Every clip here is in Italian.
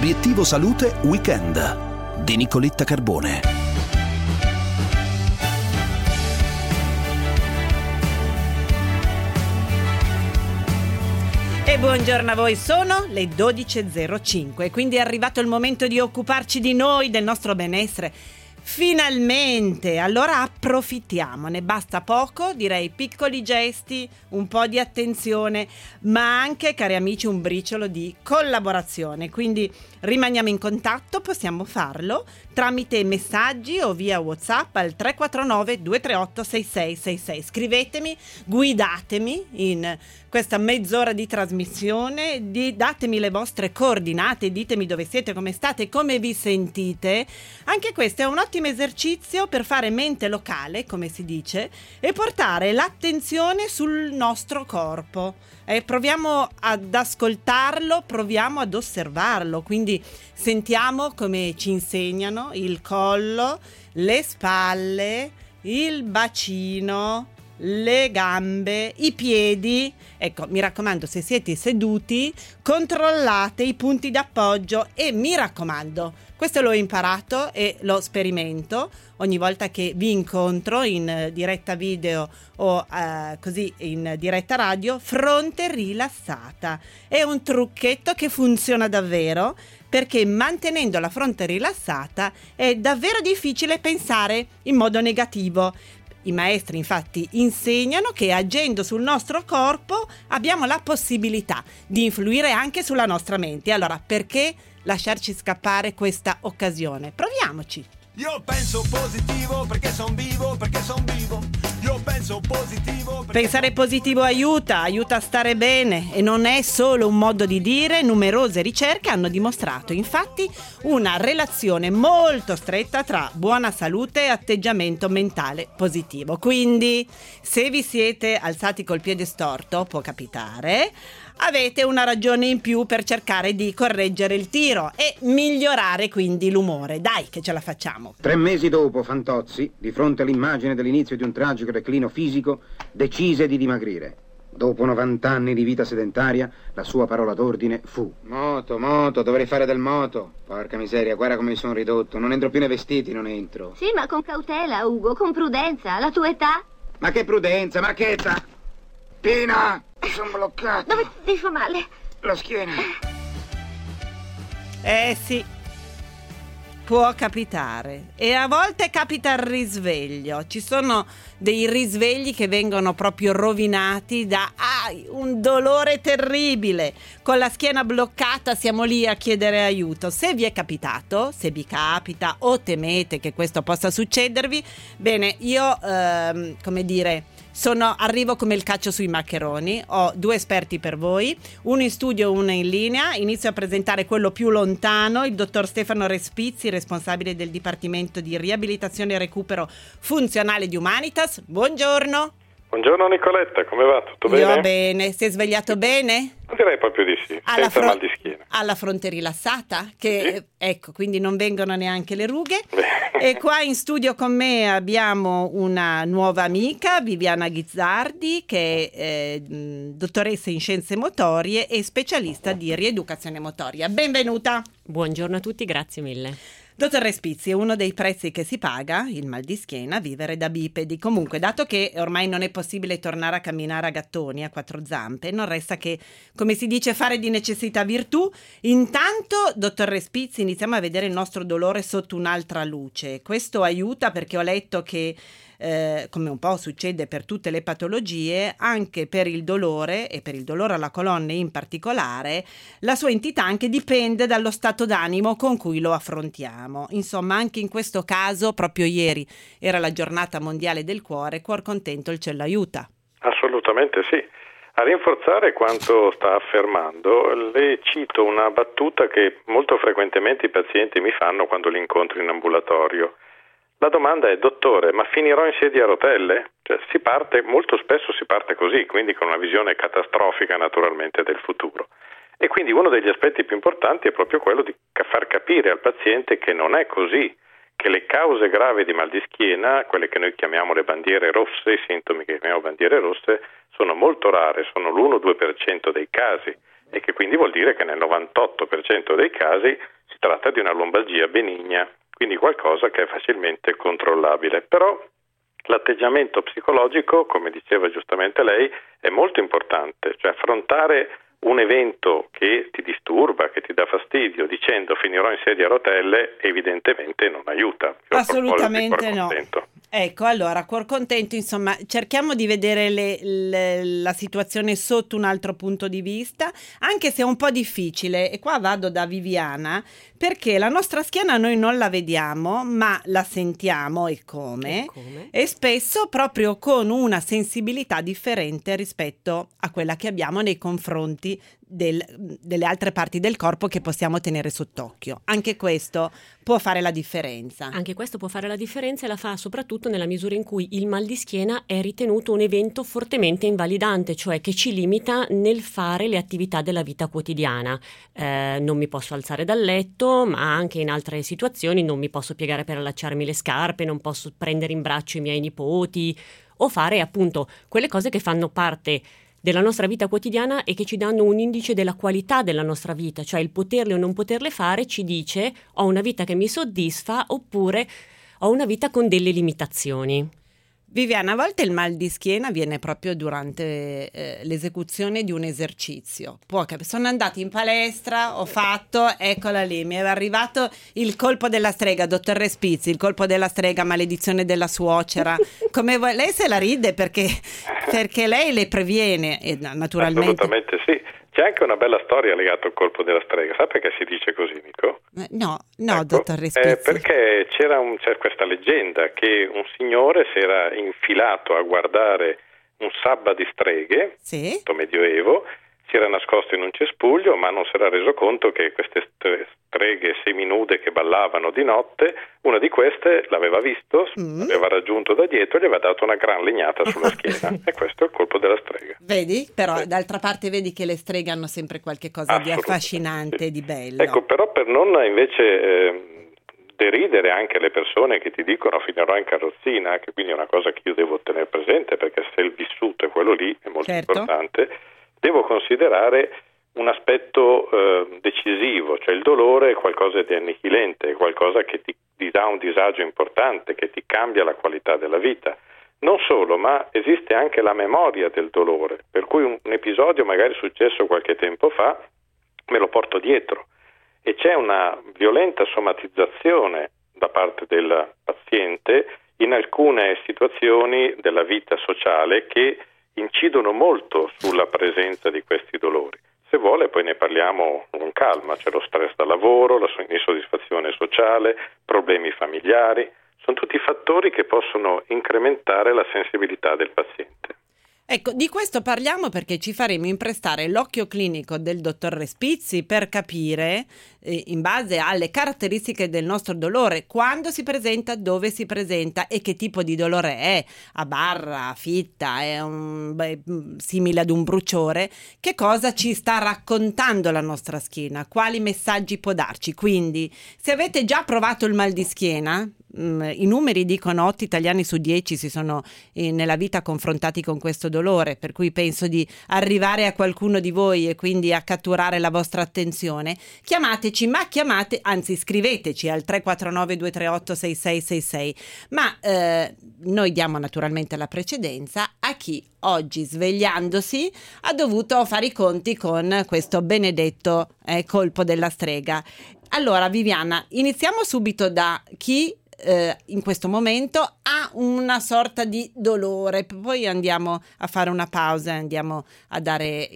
Obiettivo Salute Weekend di Nicoletta Carbone. E buongiorno a voi, sono le 12.05, quindi è arrivato il momento di occuparci di noi, del nostro benessere. Finalmente, allora approfittiamone, basta poco, direi piccoli gesti, un po' di attenzione, ma anche, cari amici, un briciolo di collaborazione. Quindi rimaniamo in contatto, possiamo farlo tramite messaggi o via WhatsApp al 349 238 6666. Scrivetemi, guidatemi in questa mezz'ora di trasmissione, datemi le vostre coordinate, ditemi dove siete, come state, come vi sentite. Anche questo è un ottimo esercizio per fare mente locale, come si dice, e portare l'attenzione sul nostro corpo. Proviamo ad ascoltarlo, proviamo ad osservarlo, quindi sentiamo come ci insegnano il collo, le spalle, il bacino, le gambe, i piedi. Ecco, mi raccomando, se siete seduti, controllate i punti d'appoggio e mi raccomando, questo l'ho imparato e lo sperimento ogni volta che vi incontro in diretta video o così in diretta radio, fronte rilassata. È un trucchetto che funziona davvero, perché mantenendo la fronte rilassata è davvero difficile pensare in modo negativo. I maestri infatti insegnano che agendo sul nostro corpo abbiamo la possibilità di influire anche sulla nostra mente. Allora, perché lasciarci scappare questa occasione? Proviamoci! Io penso positivo perché son vivo, Io penso positivo perché Pensare positivo aiuta a stare bene e non è solo un modo di dire. Numerose ricerche hanno dimostrato infatti una relazione molto stretta tra buona salute e atteggiamento mentale positivo. Quindi, se vi siete alzati col piede storto, può capitare, avete una ragione in più per cercare di correggere il tiro e migliorare quindi l'umore. Dai che ce la facciamo. 3 mesi dopo, Fantozzi, di fronte all'immagine dell'inizio di un tragico declino fisico, decise di dimagrire. Dopo 90 anni di vita sedentaria, la sua parola d'ordine fu: Moto, dovrei fare del moto. Porca miseria, guarda come mi sono ridotto. Non entro più nei vestiti, non entro. Sì, ma con cautela, Ugo, con prudenza. La tua età? Ma che prudenza, ma che età? Pina! Mi sono bloccato. Dove ti fa male? La schiena. Sì, può capitare. E a volte capita il risveglio. Ci sono dei risvegli che vengono proprio rovinati da un dolore terribile. Con la schiena bloccata siamo lì a chiedere aiuto. Se vi è capitato, se vi capita o temete che questo possa succedervi, bene, io, arrivo come il caccio sui maccheroni. Ho 2 esperti per voi, uno in studio, uno in linea. Inizio a presentare quello più lontano, il dottor Stefano Respizzi, responsabile del Dipartimento di Riabilitazione e Recupero Funzionale di Humanitas. Buongiorno. Buongiorno Nicoletta, come va? Tutto bene? Io bene, si è svegliato bene? Direi proprio di sì, senza mal di schiena. Alla fronte rilassata, che sì. Ecco, quindi non vengono neanche le rughe. E qua in studio con me abbiamo una nuova amica, Viviana Ghizzardi, che è dottoressa in scienze motorie e specialista di rieducazione motoria. Benvenuta. Buongiorno a tutti, grazie mille. Dottor Respizzi, è uno dei prezzi che si paga, il mal di schiena, vivere da bipedi. Comunque, dato che ormai non è possibile tornare a camminare a gattoni, a 4 zampe, non resta che, come si dice, fare di necessità virtù. Intanto, dottor Respizzi, iniziamo a vedere il nostro dolore sotto un'altra luce. Questo aiuta perché ho letto che come un po' succede per tutte le patologie, anche per il dolore e per il dolore alla colonna in particolare, la sua entità anche dipende dallo stato d'animo con cui lo affrontiamo. Insomma, anche in questo caso, proprio ieri era la giornata mondiale del cuore, cuor contento il cielo aiuta. Assolutamente sì. A rinforzare quanto sta affermando, le cito una battuta che molto frequentemente i pazienti mi fanno quando li incontro in ambulatorio. La domanda è: dottore, ma finirò in sedia a rotelle? Molto spesso si parte così, quindi con una visione catastrofica naturalmente del futuro. E quindi uno degli aspetti più importanti è proprio quello di far capire al paziente che non è così, che le cause gravi di mal di schiena, quelle che noi chiamiamo le bandiere rosse, i sintomi che chiamiamo bandiere rosse, sono molto rare, sono l'1-2% dei casi, e che quindi vuol dire che nel 98% dei casi si tratta di una lombalgia benigna, quindi qualcosa che è facilmente controllabile. Però l'atteggiamento psicologico, come diceva giustamente lei, è molto importante, cioè affrontare un evento che ti disturba, che ti dà fastidio, dicendo finirò in sedia a rotelle, evidentemente non aiuta. Assolutamente no. Ecco, allora, cuor contento, insomma, cerchiamo di vedere la situazione sotto un altro punto di vista, anche se è un po' difficile, e qua vado da Viviana, perché la nostra schiena noi non la vediamo, ma la sentiamo e come? E spesso proprio con una sensibilità differente rispetto a quella che abbiamo nei confronti delle altre parti del corpo che possiamo tenere sott'occhio. Anche questo può fare la differenza. Anche questo può fare la differenza, e la fa soprattutto nella misura in cui il mal di schiena è ritenuto un evento fortemente invalidante, cioè che ci limita nel fare le attività della vita quotidiana. Non mi posso alzare dal letto, ma anche in altre situazioni non mi posso piegare per allacciarmi le scarpe, non posso prendere in braccio i miei nipoti o fare appunto quelle cose che fanno parte della nostra vita quotidiana e che ci danno un indice della qualità della nostra vita, cioè il poterle o non poterle fare ci dice ho una vita che mi soddisfa oppure ho una vita con delle limitazioni. Viviana, a volte il mal di schiena viene proprio durante l'esecuzione di un esercizio. Sono andata in palestra, ho fatto, eccola lì, mi è arrivato il colpo della strega, dottor Respizzi, il colpo della strega, maledizione della suocera. Lei se la ride perché lei le previene, e naturalmente. Assolutamente sì. C'è anche una bella storia legata al colpo della strega. Sa perché si dice così, Nico? No, ecco, dottor Respizzi. Perché c'è questa leggenda che un signore si era infilato a guardare un sabba di streghe, sì, medioevo, si era nascosto in un cespuglio, ma non si era reso conto che queste streghe seminude che ballavano di notte, una di queste l'aveva visto, l'aveva raggiunto da dietro e gli aveva dato una gran legnata sulla schiena. E questo è il colpo della strega. Vedi? Però d'altra parte vedi che le streghe hanno sempre qualche cosa di affascinante e di bello. Ecco, però per non invece deridere anche le persone che ti dicono finirò in carrozzina, che quindi è una cosa che io devo tenere presente, perché se il vissuto è quello lì, è molto importante, devo considerare un aspetto decisivo, cioè il dolore è qualcosa di annihilente, è qualcosa che ti dà un disagio importante, che ti cambia la qualità della vita. Non solo, ma esiste anche la memoria del dolore, per cui un episodio magari successo qualche tempo fa me lo porto dietro e c'è una violenta somatizzazione da parte del paziente in alcune situazioni della vita sociale che incidono molto sulla presenza di questi dolori. Se vuole poi ne parliamo con calma, c'è lo stress da lavoro, la insoddisfazione sociale, problemi familiari, sono tutti fattori che possono incrementare la sensibilità del paziente. Ecco, di questo parliamo perché ci faremo imprestare l'occhio clinico del dottor Respizzi per capire, in base alle caratteristiche del nostro dolore, quando si presenta, dove si presenta e che tipo di dolore è, a barra, a fitta, è simile ad un bruciore, che cosa ci sta raccontando la nostra schiena, quali messaggi può darci. Quindi, se avete già provato il mal di schiena, i numeri dicono 8 italiani su 10 si sono nella vita confrontati con questo dolore, per cui penso di arrivare a qualcuno di voi e quindi a catturare la vostra attenzione. Chiamateci, anzi scriveteci al 349 238 6666, ma noi diamo naturalmente la precedenza a chi oggi, svegliandosi, ha dovuto fare i conti con questo benedetto colpo della strega. Allora, Viviana, iniziamo subito da chi in questo momento ha una sorta di dolore, poi andiamo a fare una pausa e andiamo a dare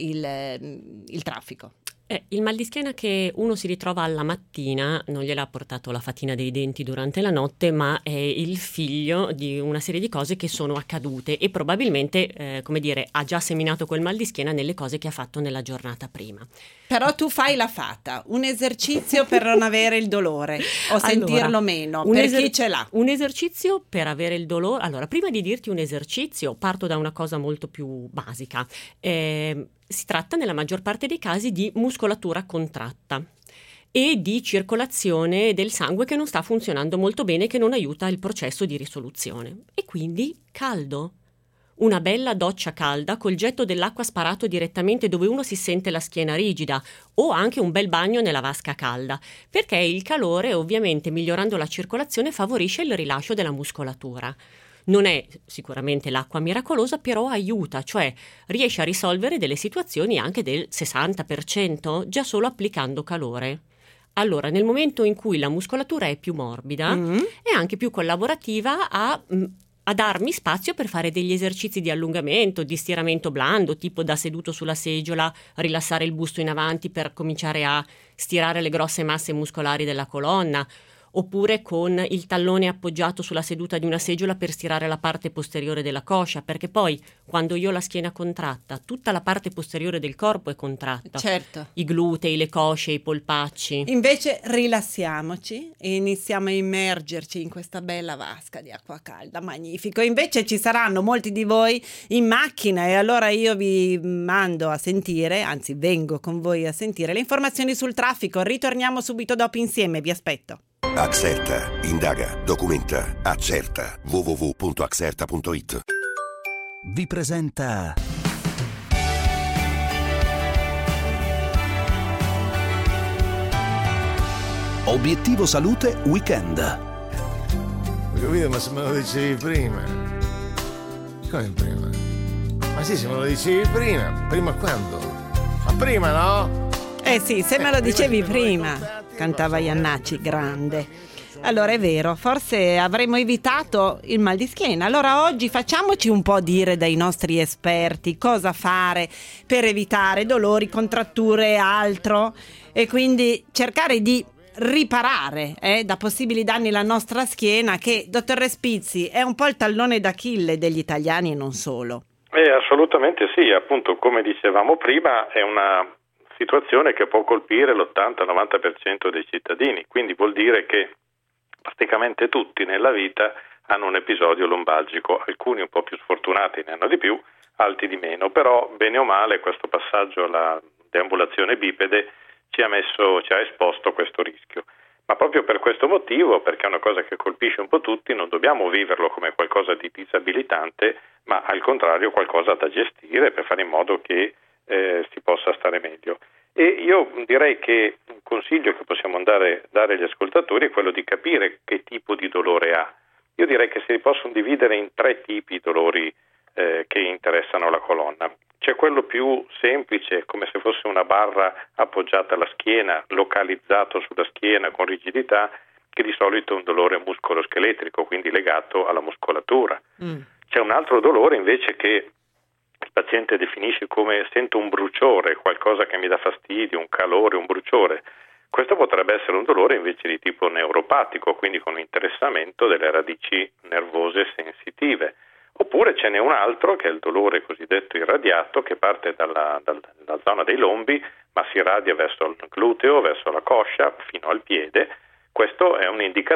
il traffico. Il mal di schiena che uno si ritrova alla mattina non gliel'ha portato la fatina dei denti durante la notte, ma è il figlio di una serie di cose che sono accadute e probabilmente, ha già seminato quel mal di schiena nelle cose che ha fatto nella giornata prima. Però tu fai la fata, un esercizio per non avere il dolore o sentirlo meno, per chi ce l'ha. Un esercizio per avere il dolore. Allora, prima di dirti un esercizio, parto da una cosa molto più basica. Si tratta nella maggior parte dei casi di muscolatura contratta e di circolazione del sangue che non sta funzionando molto bene, che non aiuta il processo di risoluzione. E quindi caldo. una bella doccia calda col getto dell'acqua sparato direttamente dove uno si sente la schiena rigida, o anche un bel bagno nella vasca calda, perché il calore, ovviamente migliorando la circolazione, favorisce il rilascio della muscolatura. Non è sicuramente l'acqua miracolosa, però aiuta, cioè riesce a risolvere delle situazioni anche del 60% già solo applicando calore. Allora, nel momento in cui la muscolatura è più morbida, è anche più collaborativa a darmi spazio per fare degli esercizi di allungamento, di stiramento blando, tipo da seduto sulla seggiola, rilassare il busto in avanti per cominciare a stirare le grosse masse muscolari della colonna, oppure con il tallone appoggiato sulla seduta di una seggiola per stirare la parte posteriore della coscia, perché poi quando io ho la schiena contratta, tutta la parte posteriore del corpo è contratta. Certo. I glutei, le cosce, i polpacci. Invece rilassiamoci e iniziamo a immergerci in questa bella vasca di acqua calda, magnifico. Invece ci saranno molti di voi in macchina e allora io vi mando a sentire, anzi vengo con voi a sentire le informazioni sul traffico. Ritorniamo subito dopo insieme, vi aspetto. Axerta, indaga, documenta, accerta. www.axerta.it. Vi presenta Obiettivo Salute Weekend. Ho capito, ma se me lo dicevi prima. Come prima? Ma sì, se me lo dicevi prima. Prima quando? Ma prima, no? Sì, se me lo dicevi prima, cantava Iannacci, grande. Allora è vero, forse avremmo evitato il mal di schiena. Allora oggi facciamoci un po' dire dai nostri esperti cosa fare per evitare dolori, contratture e altro, e quindi cercare di riparare da possibili danni la nostra schiena, che, dottor Respizzi, è un po' il tallone d'Achille degli italiani e non solo. Assolutamente sì, appunto, come dicevamo prima, è una situazione che può colpire l'80-90% dei cittadini, quindi vuol dire che praticamente tutti nella vita hanno un episodio lombalgico, alcuni un po' più sfortunati ne hanno di più, altri di meno, però bene o male questo passaggio alla deambulazione bipede ci ha esposto questo rischio. Ma proprio per questo motivo, perché è una cosa che colpisce un po' tutti, non dobbiamo viverlo come qualcosa di disabilitante, ma al contrario qualcosa da gestire per fare in modo che si possa stare meglio. E io direi che un consiglio che possiamo dare agli ascoltatori è quello di capire che tipo di dolore ha. Io direi che si possono dividere in 3 tipi di dolori che interessano la colonna. C'è quello più semplice, come se fosse una barra appoggiata alla schiena, localizzato sulla schiena con rigidità, che di solito è un dolore muscoloscheletrico, quindi legato alla muscolatura. C'è un altro dolore invece che il paziente definisce come sento un bruciore, qualcosa che mi dà fastidio, un calore, un bruciore. Questo potrebbe essere un dolore invece di tipo neuropatico, quindi con un interessamento delle radici nervose sensitive. Oppure ce n'è un altro che è il dolore cosiddetto irradiato, che parte dalla zona dei lombi ma si irradia verso il gluteo, verso la coscia, fino al piede. Questo è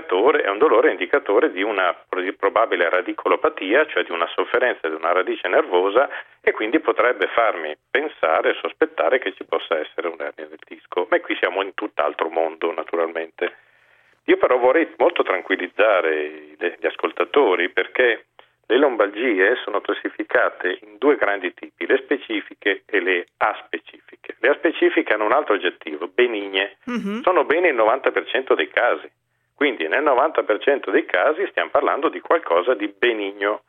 un dolore indicatore di una probabile radicolopatia, cioè di una sofferenza di una radice nervosa, e quindi potrebbe farmi pensare e sospettare che ci possa essere un'ernia del disco. Ma qui siamo in tutt'altro mondo, naturalmente. Io però vorrei molto tranquillizzare gli ascoltatori, perché le lombalgie sono classificate in 2 grandi tipi, le specifiche e le aspecifiche. Le aspecifiche hanno un altro aggettivo, benigne. Sono bene il 90% dei casi. Quindi nel 90% dei casi stiamo parlando di qualcosa di benigno,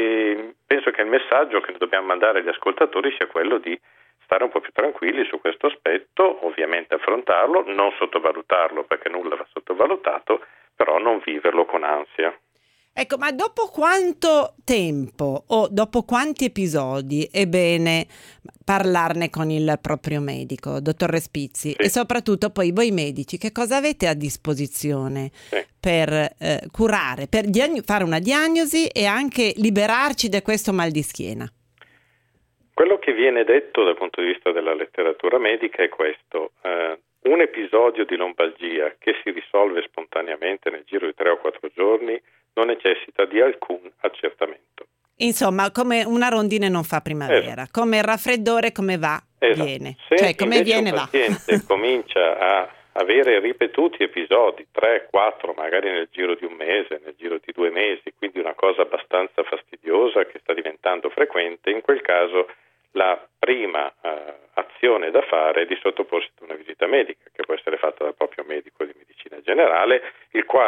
e penso che il messaggio che dobbiamo mandare agli ascoltatori sia quello di stare un po' più tranquilli su questo aspetto, ovviamente affrontarlo, non sottovalutarlo perché nulla va sottovalutato, però non viverlo con ansia. Ecco, ma dopo quanto tempo o dopo quanti episodi è bene parlarne con il proprio medico, dottor Respizzi? Sì. E soprattutto poi voi medici che cosa avete a disposizione per curare, per fare una diagnosi e anche liberarci da questo mal di schiena? Quello che viene detto dal punto di vista della letteratura medica è questo. Un episodio di lombalgia che si risolve spontaneamente nel giro di 3 o 4 giorni non necessita di alcun accertamento. Insomma, come una rondine non fa primavera, come il raffreddore, come va, viene. Se cioè, come viene, va. Se il paziente comincia a avere ripetuti episodi, 3, 4, magari nel giro di un mese, nel giro di 2 mesi, quindi una cosa abbastanza fastidiosa che sta diventando frequente,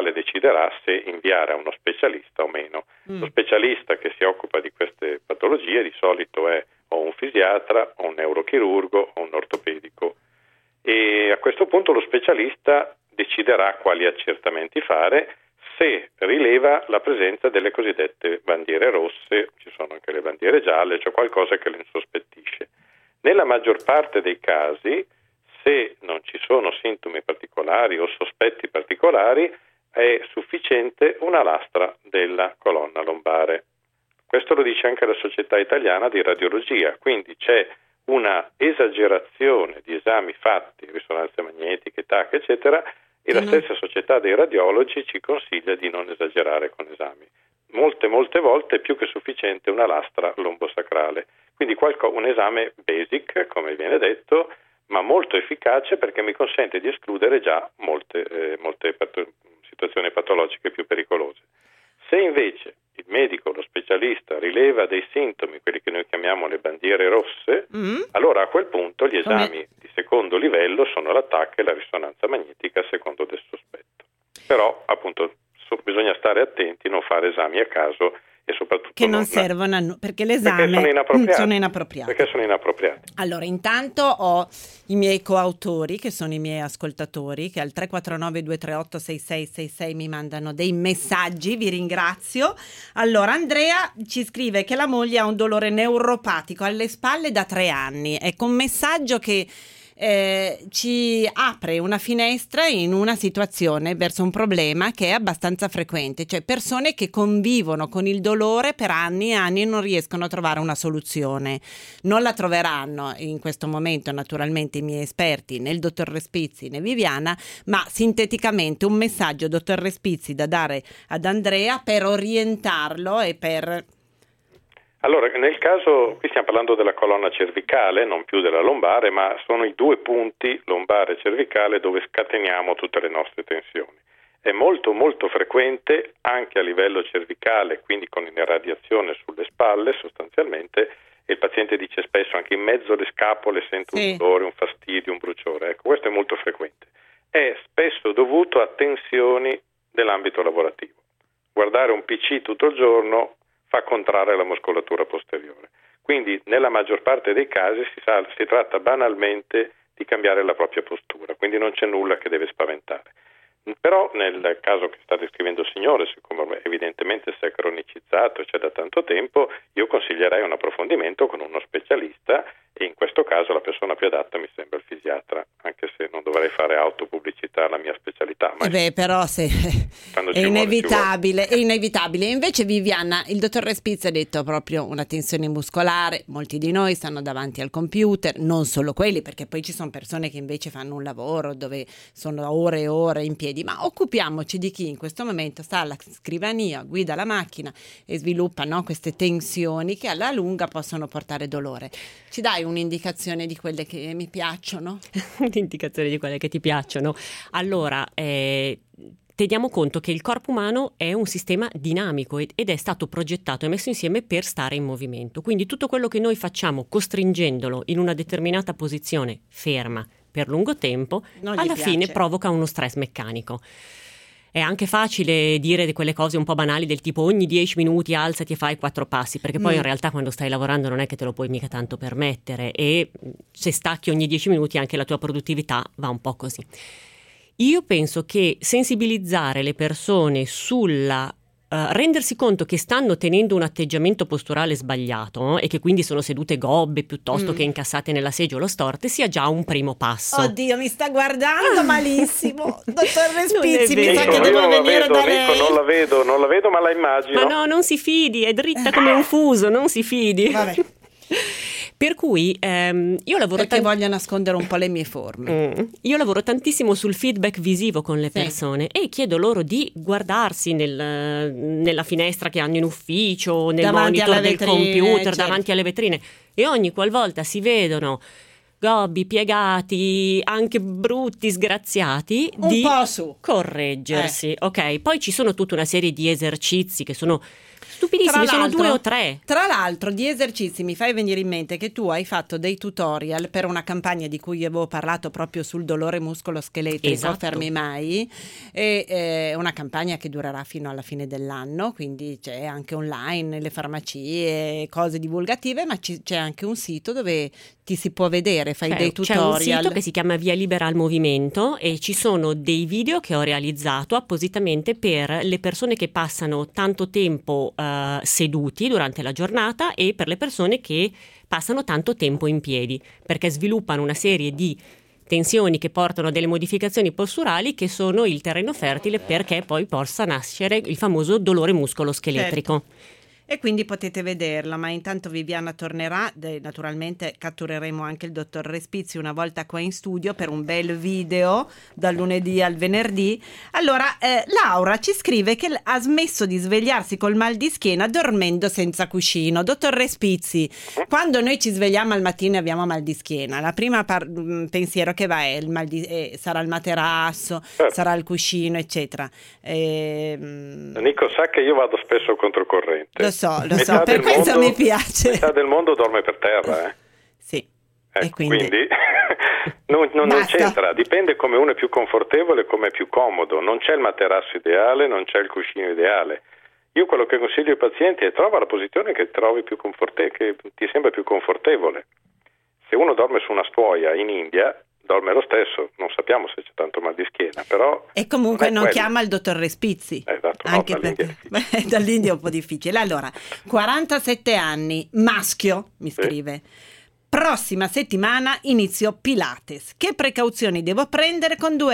quale deciderà se inviare a uno specialista o meno. Lo specialista che si occupa di queste patologie di solito è o un fisiatra, o un neurochirurgo, o un ortopedico, e a questo punto lo specialista deciderà quali accertamenti fare se rileva la presenza delle cosiddette bandiere rosse, ci sono anche le bandiere gialle, cioè qualcosa che lo insospettisce. Nella maggior parte dei casi, se non ci sono sintomi particolari o sospetti particolari, è sufficiente una lastra della colonna lombare. Questo lo dice anche la Società Italiana di Radiologia, quindi c'è una esagerazione di esami fatti, risonanze magnetiche, TAC, eccetera, e la stessa Società dei Radiologi ci consiglia di non esagerare con esami. Molte volte è più che sufficiente una lastra lombosacrale, quindi un esame basic, come viene detto, ma molto efficace perché mi consente di escludere già molte situazioni patologiche più pericolose. Se invece il medico, lo specialista, rileva dei sintomi, quelli che noi chiamiamo le bandiere rosse, allora a quel punto gli esami di secondo livello sono la TAC e la risonanza magnetica a secondo del sospetto. Però appunto bisogna stare attenti, non fare esami a caso e soprattutto che non servono perché l'esame sono inappropriati. Perché sono inappropriati. Allora, intanto ho i miei coautori, che sono i miei ascoltatori, che al 349 238 6666 mi mandano dei messaggi, vi ringrazio. Allora, Andrea ci scrive che la moglie ha un dolore neuropatico alle spalle da 3 anni. Ecco, un messaggio che ci apre una finestra in una situazione verso un problema che è abbastanza frequente, cioè persone che convivono con il dolore per anni e anni e non riescono a trovare una soluzione. Non la troveranno in questo momento naturalmente i miei esperti, né il dottor Respizzi né Viviana, ma sinteticamente un messaggio, dottor Respizzi, da dare ad Andrea per orientarlo e per... Allora, nel caso, qui stiamo parlando della colonna cervicale, non più della lombare, ma sono i 2 punti, lombare e cervicale, dove scateniamo tutte le nostre tensioni. È molto frequente anche a livello cervicale, quindi con irradiazione sulle spalle sostanzialmente, e il paziente dice spesso anche in mezzo alle scapole sento un dolore, un fastidio, un bruciore. Ecco, questo è molto frequente. È spesso dovuto a tensioni dell'ambito lavorativo. Guardare un PC tutto il giorno fa contrarre la muscolatura posteriore. Quindi nella maggior parte dei casi si tratta banalmente di cambiare la propria postura, quindi non c'è nulla che deve spaventare. Però nel caso che sta descrivendo il signore, siccome evidentemente si è cronicizzato e c'è da tanto tempo, io consiglierei un approfondimento con uno specialista e in questo caso la persona più adatta mi sembra il fisiatra, anche se non dovrei fare autopubblicità alla mia specialità. Ma però se è inevitabile, è inevitabile. Invece Viviana, il dottor Respizzi ha detto proprio una tensione muscolare, molti di noi stanno davanti al computer, non solo quelli, perché poi ci sono persone che invece fanno un lavoro dove sono ore e ore in piedi, ma occupiamoci di chi in questo momento sta alla scrivania, guida la macchina e sviluppa, no, queste tensioni che alla lunga possono portare dolore. Ci dai un'indicazione di quelle che mi piacciono? Un'indicazione di quelle che ti piacciono? Allora, teniamo conto che il corpo umano è un sistema dinamico ed è stato progettato e messo insieme per stare in movimento. Quindi tutto quello che noi facciamo costringendolo in una determinata posizione ferma per lungo tempo, alla fine provoca uno stress meccanico. È anche facile dire di quelle cose un po' banali del tipo ogni 10 minuti alzati e fai 4 passi, perché poi in realtà quando stai lavorando non è che te lo puoi mica tanto permettere e se stacchi ogni 10 minuti anche la tua produttività va un po' così. Io penso che sensibilizzare le persone sulla rendersi conto che stanno tenendo un atteggiamento posturale sbagliato e che quindi sono sedute gobbe piuttosto che incassate nella seggiola o storte sia già un primo passo. Oddio, mi sta guardando malissimo. Dottor Respizzi, mi sa che devo venire da lei. Non la vedo, ma la immagino. Ma no, non si fidi, è dritta come un fuso, non si fidi. Vabbè. Per cui io lavoro perché voglio nascondere un po' le mie forme. Io lavoro tantissimo sul feedback visivo con le persone e chiedo loro di guardarsi nella finestra che hanno in ufficio, nel davanti monitor del computer, davanti alle vetrine, e ogni qualvolta si vedono gobbi, piegati, anche brutti, sgraziati, Un di po' su. correggersi. Ok, poi ci sono tutta una serie di esercizi che sono stupidissimi, sono 2 o 3. Tra l'altro, di esercizi mi fai venire in mente che tu hai fatto dei tutorial per una campagna di cui avevo parlato proprio sul dolore muscolo-scheletrico, Esatto. Fermi Mai, e una campagna che durerà fino alla fine dell'anno, quindi c'è anche online, nelle farmacie, cose divulgative, ma c'è anche un sito dove ti si può vedere, fai dei C'è tutorial. un sito che si chiama Via Libera al Movimento e ci sono dei video che ho realizzato appositamente per le persone che passano tanto tempo seduti durante la giornata e per le persone che passano tanto tempo in piedi, perché sviluppano una serie di tensioni che portano a delle modificazioni posturali che sono il terreno fertile perché poi possa nascere il famoso dolore muscolo-scheletrico. E quindi potete vederla, ma intanto Viviana tornerà, naturalmente cattureremo anche il dottor Respizzi una volta qua in studio per un bel video dal lunedì al venerdì. Allora, Laura ci scrive che ha smesso di svegliarsi col mal di schiena dormendo senza cuscino. Dottor Respizzi, quando noi ci svegliamo al mattino e abbiamo mal di schiena, la prima pensiero che va è sarà il materasso, sarà il cuscino, eccetera. Nico sa che io vado spesso controcorrente. Lo so, per questo mi piace. Metà del mondo dorme per terra, Sì. E quindi non c'entra, dipende come uno è più confortevole, come è più comodo. Non c'è il materasso ideale, non c'è il cuscino ideale. Io quello che consiglio ai pazienti è trova la posizione che trovi più che ti sembra più confortevole. Se uno dorme su una stuoia in India, dorme lo stesso, non sappiamo se c'è tanto mal di schiena, però... E comunque non chiama il dottor Respizzi. Esatto, anche perché dall'India è un po' difficile. Allora, 47 anni, maschio, mi scrive. Prossima settimana inizio Pilates. Che precauzioni devo prendere con due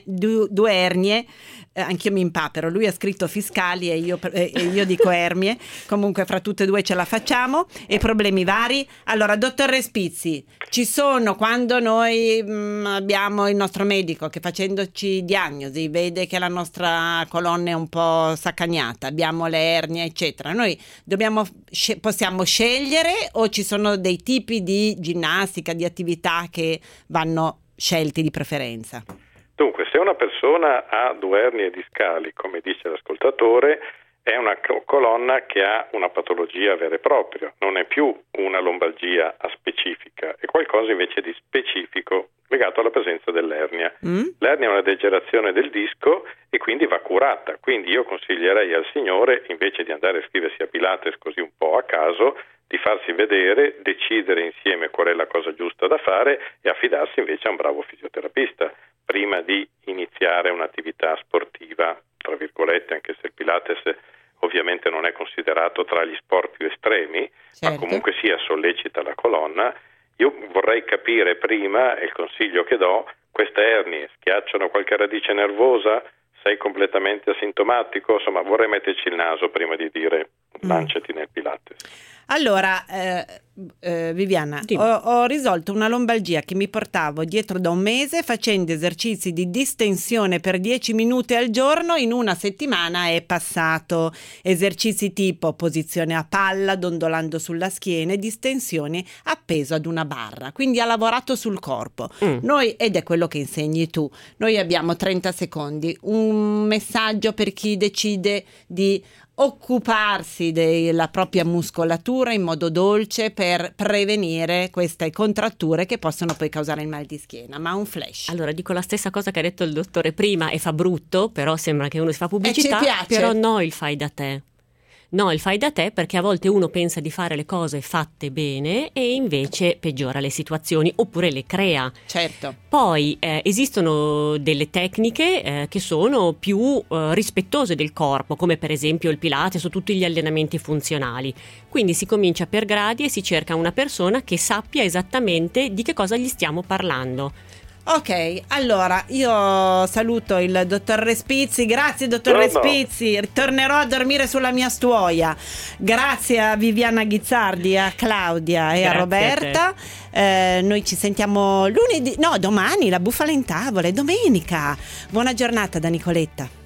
ernie? Anch'io mi impapero, lui ha scritto fiscali e io dico ernie, comunque fra tutte e due ce la facciamo, e problemi vari. Allora, dottor Respizzi, ci sono, quando noi abbiamo il nostro medico che facendoci diagnosi vede che la nostra colonna è un po' saccagnata, abbiamo le ernie eccetera, noi possiamo scegliere o ci sono dei tipi di ginnastica, di attività che vanno scelti di preferenza? Dunque, se una persona ha due ernie discali, come dice l'ascoltatore, è una colonna che ha una patologia vera e propria, non è più una lombalgia aspecifica, è qualcosa invece di specifico legato alla presenza dell'ernia. L'ernia è una degenerazione del disco e quindi va curata, quindi io consiglierei al signore, invece di andare a iscriversi a Pilates così un po' a caso, di farsi vedere, decidere insieme qual è la cosa giusta da fare e affidarsi invece a un bravo fisioterapista prima di iniziare un'attività sportiva, tra virgolette, anche se il Pilates ovviamente non è considerato tra gli sport più estremi, ma comunque sia sollecita la colonna. Io vorrei capire prima, e il consiglio che do, queste ernie schiacciano qualche radice nervosa? Sei completamente asintomatico? Insomma, vorrei metterci il naso prima di dire lanciati nel Pilates. Allora, Viviana, ho risolto una lombalgia che mi portavo dietro da un mese facendo esercizi di distensione per 10 minuti al giorno. In una settimana è passato. Esercizi tipo posizione a palla, dondolando sulla schiena e distensioni appeso ad una barra. Quindi ha lavorato sul corpo. Noi, ed è quello che insegni tu, noi abbiamo 30 secondi. Un messaggio per chi decide di occuparsi della propria muscolatura in modo dolce per prevenire queste contratture che possono poi causare il mal di schiena. Ma un flash. Allora dico la stessa cosa che ha detto il dottore prima e fa brutto, però sembra che uno si fa pubblicità, ci piace. però no il fai da te. No, il fai da te perché a volte uno pensa di fare le cose fatte bene e invece peggiora le situazioni oppure le crea. Certo. Poi esistono delle tecniche che sono più rispettose del corpo, come per esempio il Pilates o tutti gli allenamenti funzionali. Quindi si comincia per gradi e si cerca una persona che sappia esattamente di che cosa gli stiamo parlando. Ok, allora io saluto il dottor Respizzi. Grazie dottor Respizzi, ritornerò a dormire sulla mia stuoia. Grazie a Viviana Ghizzardi, a Claudia e a Roberta. Noi ci sentiamo domani, la bufala in tavola, è domenica. Buona giornata da Nicoletta.